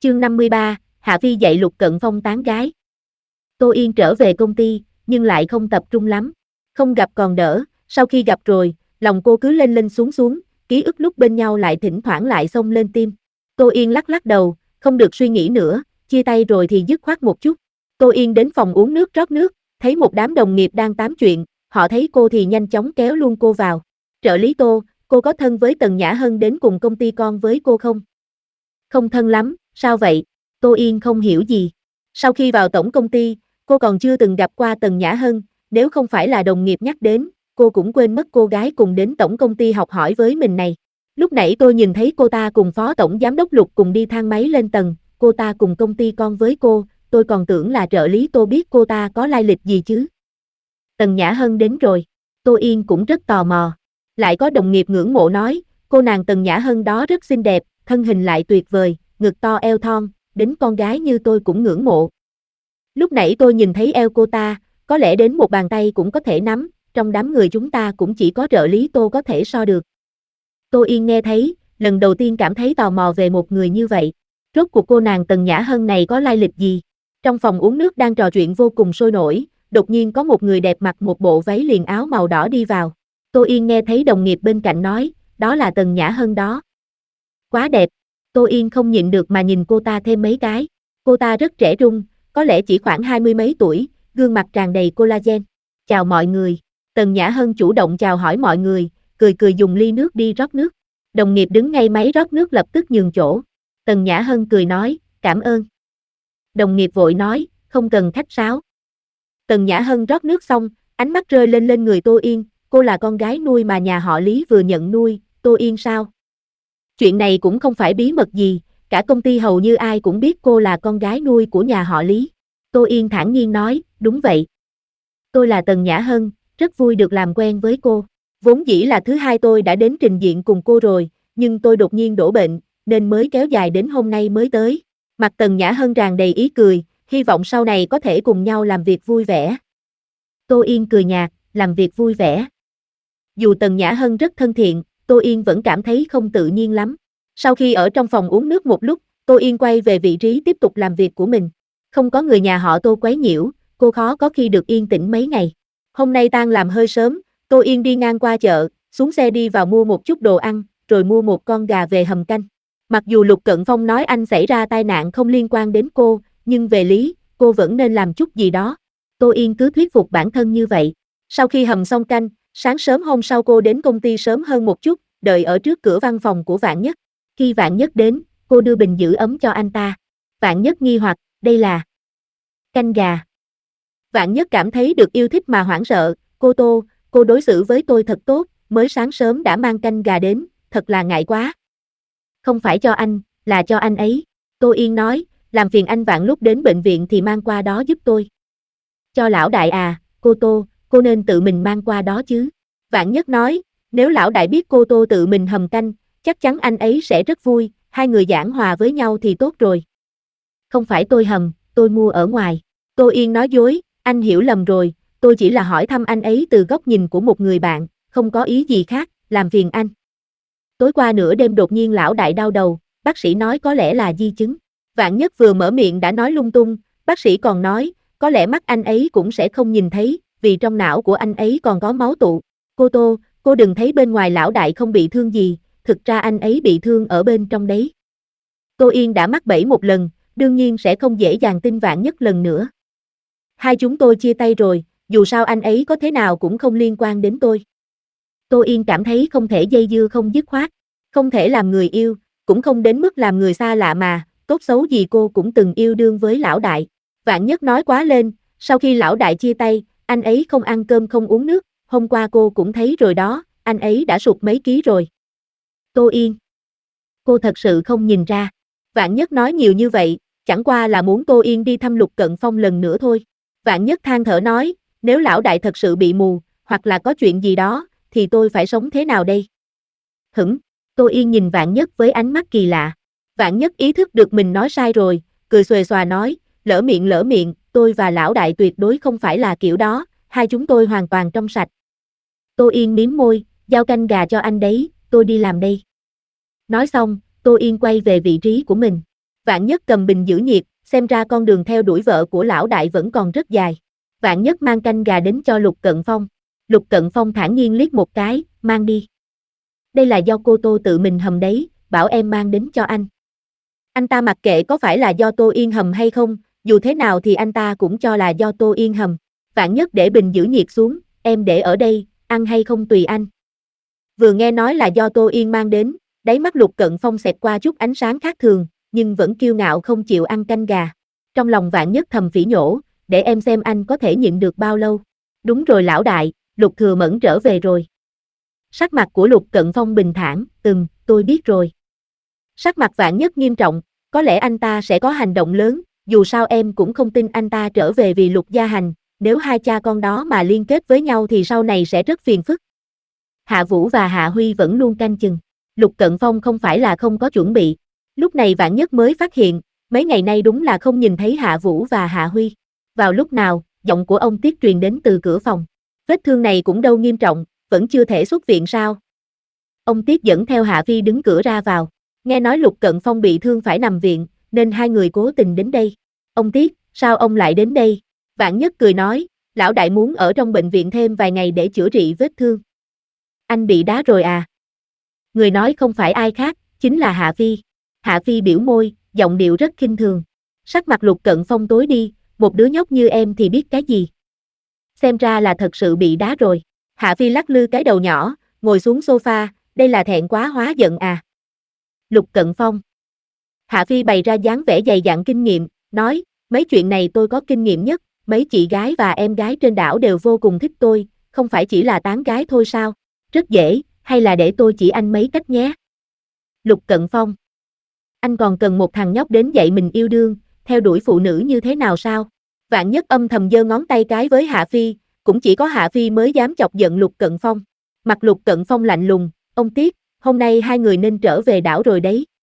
Chương 53, Hạ Phi dạy Lục Cận Phong tán gái. Tô Yên trở về công ty, nhưng lại không tập trung lắm. Không gặp còn đỡ, sau khi gặp rồi, lòng cô cứ lên lên xuống xuống, ký ức lúc bên nhau lại thỉnh thoảng lại xông lên tim. Tô Yên lắc lắc đầu, không được suy nghĩ nữa, chia tay rồi thì dứt khoát một chút. Tô Yên đến phòng uống nước rót nước, thấy một đám đồng nghiệp đang tám chuyện, họ thấy cô thì nhanh chóng kéo luôn cô vào. Trợ lý Tô, cô có thân với Tần Nhã Hân đến cùng công ty con với cô không? Không thân lắm, sao vậy? Tô Yên không hiểu gì. Sau khi vào tổng công ty, cô còn chưa từng gặp qua Tần Nhã Hân, nếu không phải là đồng nghiệp nhắc đến, cô cũng quên mất cô gái cùng đến tổng công ty học hỏi với mình này. Lúc nãy tôi nhìn thấy cô ta cùng phó tổng giám đốc Lục cùng đi thang máy lên tầng, cô ta cùng công ty con với cô, tôi còn tưởng là trợ lý Tô biết cô ta có lai lịch gì chứ. Tần Nhã Hân đến rồi, Tô Yên cũng rất tò mò. Lại có đồng nghiệp ngưỡng mộ nói, cô nàng Tần Nhã Hân đó rất xinh đẹp, thân hình lại tuyệt vời, ngực to eo thon, đến con gái như tôi cũng ngưỡng mộ. Lúc nãy tôi nhìn thấy eo cô ta, có lẽ đến một bàn tay cũng có thể nắm, trong đám người chúng ta cũng chỉ có trợ lý Tô có thể so được. Tô Yên nghe thấy, lần đầu tiên cảm thấy tò mò về một người như vậy. Rốt cuộc cô nàng Tần Nhã Hân này có lai lịch gì? Trong phòng uống nước đang trò chuyện vô cùng sôi nổi, đột nhiên có một người đẹp mặc một bộ váy liền áo màu đỏ đi vào. Tô Yên nghe thấy đồng nghiệp bên cạnh nói, đó là Tần Nhã Hân đó. Quá đẹp. Tô Yên không nhịn được mà nhìn cô ta thêm mấy cái. Cô ta rất trẻ trung, có lẽ chỉ khoảng 20 mấy tuổi, gương mặt tràn đầy collagen. Chào mọi người. Tần Nhã Hân chủ động chào hỏi mọi người, cười cười dùng ly nước đi rót nước. Đồng nghiệp đứng ngay máy rót nước lập tức nhường chỗ. Tần Nhã Hân cười nói, cảm ơn. Đồng nghiệp vội nói, không cần khách sáo. Tần Nhã Hân rót nước xong, ánh mắt rơi lên người Tô Yên, cô là con gái nuôi mà nhà họ Lý vừa nhận nuôi, Tô Yên sao? Chuyện này cũng không phải bí mật gì, cả công ty hầu như ai cũng biết cô là con gái nuôi của nhà họ Lý. Tô Yên thản nhiên nói, đúng vậy. Tôi là Tần Nhã Hân, rất vui được làm quen với cô. Vốn dĩ là thứ hai tôi đã đến trình diện cùng cô rồi, nhưng tôi đột nhiên đổ bệnh, nên mới kéo dài đến hôm nay mới tới. Mặt Tần Nhã Hân tràn đầy ý cười, hy vọng sau này có thể cùng nhau làm việc vui vẻ. Tô Yên cười nhạt, làm việc vui vẻ. Dù Tần Nhã Hân rất thân thiện, Tô Yên vẫn cảm thấy không tự nhiên lắm. Sau khi ở trong phòng uống nước một lúc, Tô Yên quay về vị trí tiếp tục làm việc của mình. Không có người nhà họ Tô quấy nhiễu, cô khó có khi được yên tĩnh mấy ngày. Hôm nay tan làm hơi sớm, Tô Yên đi ngang qua chợ, xuống xe đi vào mua một chút đồ ăn, rồi mua một con gà về hầm canh. Mặc dù Lục Cận Phong nói anh xảy ra tai nạn không liên quan đến cô, nhưng về lý, cô vẫn nên làm chút gì đó. Tô Yên cứ thuyết phục bản thân như vậy. Sau khi hầm xong canh, sáng sớm hôm sau cô đến công ty sớm hơn một chút, đợi ở trước cửa văn phòng của Vạn Nhất. Khi Vạn Nhất đến, cô đưa bình giữ ấm cho anh ta. Vạn Nhất nghi hoặc, đây là canh gà. Vạn Nhất cảm thấy được yêu thích mà hoảng sợ, cô Tô, cô đối xử với tôi thật tốt, mới sáng sớm đã mang canh gà đến, thật là ngại quá. Không phải cho anh, là cho anh ấy. Tô Yên nói, làm phiền anh Vạn lúc đến bệnh viện thì mang qua đó giúp tôi. Cho lão đại à, cô Tô, cô nên tự mình mang qua đó chứ. Vạn Nhất nói, nếu lão đại biết cô Tô tự mình hầm canh, chắc chắn anh ấy sẽ rất vui, hai người giảng hòa với nhau thì tốt rồi. Không phải tôi hầm, tôi mua ở ngoài. Tô Yên nói dối, anh hiểu lầm rồi, tôi chỉ là hỏi thăm anh ấy từ góc nhìn của một người bạn, không có ý gì khác, làm phiền anh. Tối qua nửa đêm đột nhiên lão đại đau đầu, bác sĩ nói có lẽ là di chứng. Vạn Nhất vừa mở miệng đã nói lung tung, bác sĩ còn nói, có lẽ mắt anh ấy cũng sẽ không nhìn thấy, vì trong não của anh ấy còn có máu tụ. Cô Tô, cô đừng thấy bên ngoài lão đại không bị thương gì, thực ra anh ấy bị thương ở bên trong đấy. Tô Yên đã mắc bẫy một lần, đương nhiên sẽ không dễ dàng tin Vạn Nhất lần nữa. Hai chúng tôi chia tay rồi, dù sao anh ấy có thế nào cũng không liên quan đến tôi. Tô Yên cảm thấy không thể dây dưa không dứt khoát, không thể làm người yêu, cũng không đến mức làm người xa lạ mà, tốt xấu gì cô cũng từng yêu đương với lão đại. Vạn Nhất nói quá lên, sau khi lão đại chia tay, anh ấy không ăn cơm không uống nước, hôm qua cô cũng thấy rồi đó, anh ấy đã sụt mấy ký rồi. Tô Yên, cô thật sự không nhìn ra. Vạn Nhất nói nhiều như vậy, chẳng qua là muốn Tô Yên đi thăm Lục Cận Phong lần nữa thôi. Vạn Nhất than thở nói, nếu lão đại thật sự bị mù, hoặc là có chuyện gì đó, thì tôi phải sống thế nào đây? Tô Yên nhìn Vạn Nhất với ánh mắt kỳ lạ. Vạn Nhất ý thức được mình nói sai rồi, cười xuề xòa nói, lỡ miệng, tôi và lão đại tuyệt đối không phải là kiểu đó, hai chúng tôi hoàn toàn trong sạch. Tô Yên mím môi, giao canh gà cho anh đấy, tôi đi làm đây. Nói xong, Tô Yên quay về vị trí của mình. Vạn Nhất cầm bình giữ nhiệt, xem ra con đường theo đuổi vợ của lão đại vẫn còn rất dài. Vạn Nhất mang canh gà đến cho Lục Cận Phong. Lục Cận Phong thản nhiên liếc một cái, mang đi. Đây là do cô Tô tự mình hầm đấy, bảo em mang đến cho anh. Anh ta mặc kệ có phải là do Tô Yên hầm hay không, dù thế nào thì anh ta cũng cho là do Tô Yên hầm. Vạn Nhất để bình giữ nhiệt xuống, em để ở đây, ăn hay không tùy anh. Vừa nghe nói là do Tô Yên mang đến, đáy mắt Lục Cận Phong xẹt qua chút ánh sáng khác thường, nhưng vẫn kiêu ngạo không chịu ăn canh gà. Trong lòng Vạn Nhất thầm phỉ nhổ, để em xem anh có thể nhịn được bao lâu. Đúng rồi lão đại, Lục Thừa Mẫn trở về rồi. Sắc mặt của Lục Cận Phong bình thản, tôi biết rồi. Sắc mặt Vạn Nhất nghiêm trọng, có lẽ anh ta sẽ có hành động lớn, dù sao em cũng không tin anh ta trở về vì Lục Gia Hành, nếu hai cha con đó mà liên kết với nhau thì sau này sẽ rất phiền phức. Hạ Vũ và Hạ Huy vẫn luôn canh chừng. Lục Cận Phong không phải là không có chuẩn bị. Lúc này Vạn Nhất mới phát hiện, mấy ngày nay đúng là không nhìn thấy Hạ Vũ và Hạ Huy. Vào lúc nào, giọng của ông Tiết truyền đến từ cửa phòng. Vết thương này cũng đâu nghiêm trọng, vẫn chưa thể xuất viện sao? Ông Tiết dẫn theo Hạ Phi đứng cửa ra vào. Nghe nói Lục Cận Phong bị thương phải nằm viện, nên hai người cố tình đến đây. Ông Tiết, sao ông lại đến đây? Vạn Nhất cười nói, lão đại muốn ở trong bệnh viện thêm vài ngày để chữa trị vết thương. Anh bị đá rồi à? Người nói không phải ai khác, chính là Hạ Phi. Hạ Phi biểu môi, giọng điệu rất khinh thường. Sắc mặt Lục Cận Phong tối đi, một đứa nhóc như em thì biết cái gì. Xem ra là thật sự bị đá rồi. Hạ Phi lắc lư cái đầu nhỏ, ngồi xuống sofa, đây là thẹn quá hóa giận à. Lục Cận Phong. Hạ Phi bày ra dáng vẻ dày dặn kinh nghiệm, nói, mấy chuyện này tôi có kinh nghiệm nhất, mấy chị gái và em gái trên đảo đều vô cùng thích tôi, không phải chỉ là tán gái thôi sao? Rất dễ, hay là để tôi chỉ anh mấy cách nhé. Lục Cận Phong. Anh còn cần một thằng nhóc đến dạy mình yêu đương, theo đuổi phụ nữ như thế nào sao? Vạn Nhất âm thầm giơ ngón tay cái với Hạ Phi, cũng chỉ có Hạ Phi mới dám chọc giận Lục Cận Phong. Mặt Lục Cận Phong lạnh lùng, ông Tiết, hôm nay hai người nên trở về đảo rồi đấy.